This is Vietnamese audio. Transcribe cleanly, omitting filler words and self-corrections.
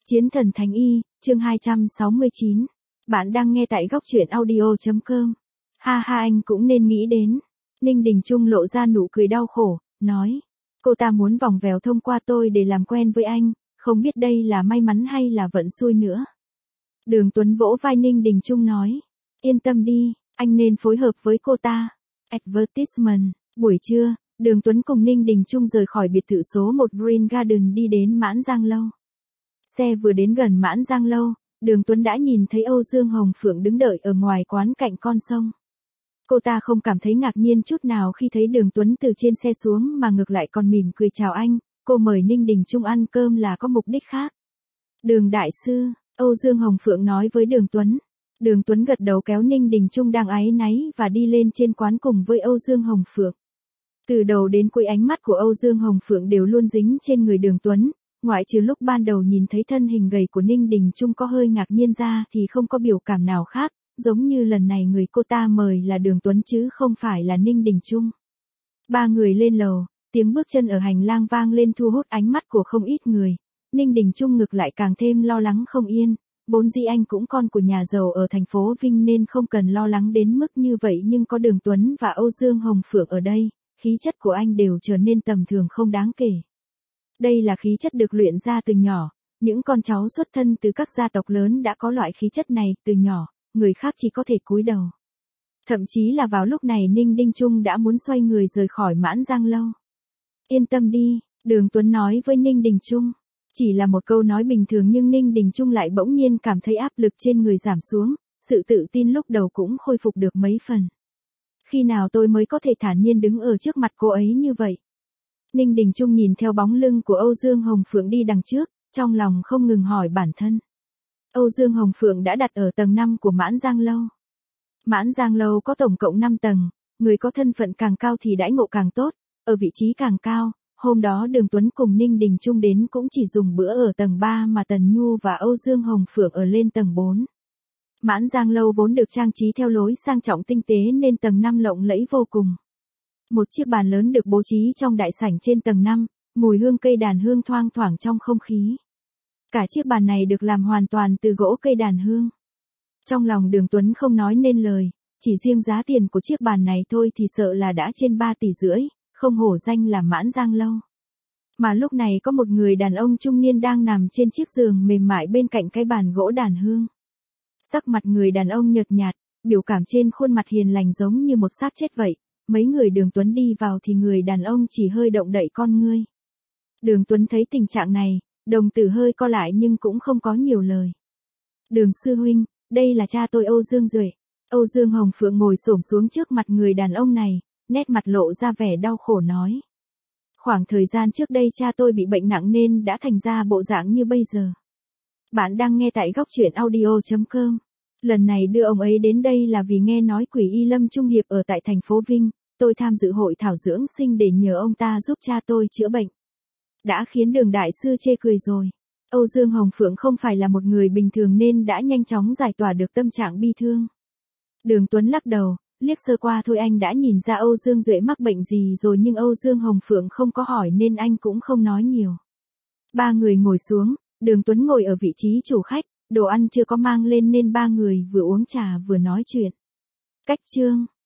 Chiến thần Thánh Y, chương 269. Bạn đang nghe tại góc truyện audio.com. Ha ha, anh cũng nên nghĩ đến. Ninh Đình Chung lộ ra nụ cười đau khổ, nói. Cô ta muốn vòng vèo thông qua tôi để làm quen với anh, không biết đây là may mắn hay là vận xui nữa. Đường Tuấn vỗ vai Ninh Đình Chung nói. Yên tâm đi, anh nên phối hợp với cô ta. Advertisement. Buổi trưa, Đường Tuấn cùng Ninh Đình Chung rời khỏi biệt thự số 1 Green Garden đi đến Mãn Giang Lâu. Xe vừa đến gần Mãn Giang Lâu, Đường Tuấn đã nhìn thấy Âu Dương Hồng Phượng đứng đợi ở ngoài quán cạnh con sông. Cô ta không cảm thấy ngạc nhiên chút nào khi thấy Đường Tuấn từ trên xe xuống mà ngược lại còn mỉm cười chào anh, cô mời Ninh Đình Chung ăn cơm là có mục đích khác. Đường đại sư, Âu Dương Hồng Phượng nói với Đường Tuấn. Đường Tuấn gật đầu kéo Ninh Đình Chung đang áy náy và đi lên trên quán cùng với Âu Dương Hồng Phượng. Từ đầu đến cuối ánh mắt của Âu Dương Hồng Phượng đều luôn dính trên người Đường Tuấn, ngoại trừ lúc ban đầu nhìn thấy thân hình gầy của Ninh Đình Chung có hơi ngạc nhiên ra thì không có biểu cảm nào khác, giống như lần này người cô ta mời là Đường Tuấn chứ không phải là Ninh Đình Chung. Ba người lên lầu, tiếng bước chân ở hành lang vang lên thu hút ánh mắt của không ít người. Ninh Đình Chung ngược lại càng thêm lo lắng không yên, vốn dĩ anh cũng con của nhà giàu ở thành phố Vinh nên không cần lo lắng đến mức như vậy, nhưng có Đường Tuấn và Âu Dương Hồng Phượng ở đây, khí chất của anh đều trở nên tầm thường không đáng kể. Đây là khí chất được luyện ra từ nhỏ, những con cháu xuất thân từ các gia tộc lớn đã có loại khí chất này từ nhỏ, người khác chỉ có thể cúi đầu. Thậm chí là vào lúc này Ninh Đình Chung đã muốn xoay người rời khỏi Mãn Giang Lâu. Yên tâm đi, Đường Tuấn nói với Ninh Đình Chung. Chỉ là một câu nói bình thường nhưng Ninh Đình Chung lại bỗng nhiên cảm thấy áp lực trên người giảm xuống, sự tự tin lúc đầu cũng khôi phục được mấy phần. Khi nào tôi mới có thể thản nhiên đứng ở trước mặt cô ấy như vậy? Ninh Đình Chung nhìn theo bóng lưng của Âu Dương Hồng Phượng đi đằng trước, trong lòng không ngừng hỏi bản thân. Âu Dương Hồng Phượng đã đặt ở tầng 5 của Mãn Giang Lâu. Mãn Giang Lâu có tổng cộng 5 tầng, người có thân phận càng cao thì đãi ngộ càng tốt, ở vị trí càng cao. Hôm đó Đường Tuấn cùng Ninh Đình Chung đến cũng chỉ dùng bữa ở tầng 3 mà Tần Nhu và Âu Dương Hồng Phượng ở lên tầng 4. Mãn Giang Lâu vốn được trang trí theo lối sang trọng tinh tế nên tầng 5 lộng lẫy vô cùng. Một chiếc bàn lớn được bố trí trong đại sảnh trên tầng 5, mùi hương cây đàn hương thoang thoảng trong không khí. Cả chiếc bàn này được làm hoàn toàn từ gỗ cây đàn hương. Trong lòng Đường Tuấn không nói nên lời, chỉ riêng giá tiền của chiếc bàn này thôi thì sợ là đã trên 3,5 tỷ, không hổ danh là Mãn Giang Lâu. Mà lúc này có một người đàn ông trung niên đang nằm trên chiếc giường mềm mại bên cạnh cái bàn gỗ đàn hương. Sắc mặt người đàn ông nhợt nhạt, biểu cảm trên khuôn mặt hiền lành giống như một xác chết vậy. Mấy người Đường Tuấn đi vào thì người đàn ông chỉ hơi động đậy con ngươi. Đường Tuấn thấy tình trạng này, đồng tử hơi co lại nhưng cũng không có nhiều lời. Đường sư huynh, đây là cha tôi Âu Dương Duệ. Âu Dương Hồng Phượng ngồi xổm xuống trước mặt người đàn ông này, nét mặt lộ ra vẻ đau khổ nói. Khoảng thời gian trước đây cha tôi bị bệnh nặng nên đã thành ra bộ dạng như bây giờ. Bạn đang nghe tại góc truyện audio.com. Lần này đưa ông ấy đến đây là vì nghe nói Quỷ Y Lâm Trung Hiệp ở tại thành phố Vinh, tôi tham dự hội thảo dưỡng sinh để nhờ ông ta giúp cha tôi chữa bệnh. Đã khiến Đường đại sư chê cười rồi. Âu Dương Hồng Phượng không phải là một người bình thường nên đã nhanh chóng giải tỏa được tâm trạng bi thương. Đường Tuấn lắc đầu, liếc sơ qua thôi anh đã nhìn ra Âu Dương Duệ mắc bệnh gì rồi, nhưng Âu Dương Hồng Phượng không có hỏi nên anh cũng không nói nhiều. Ba người ngồi xuống, Đường Tuấn ngồi ở vị trí chủ khách, đồ ăn chưa có mang lên nên ba người vừa uống trà vừa nói chuyện. Cách chương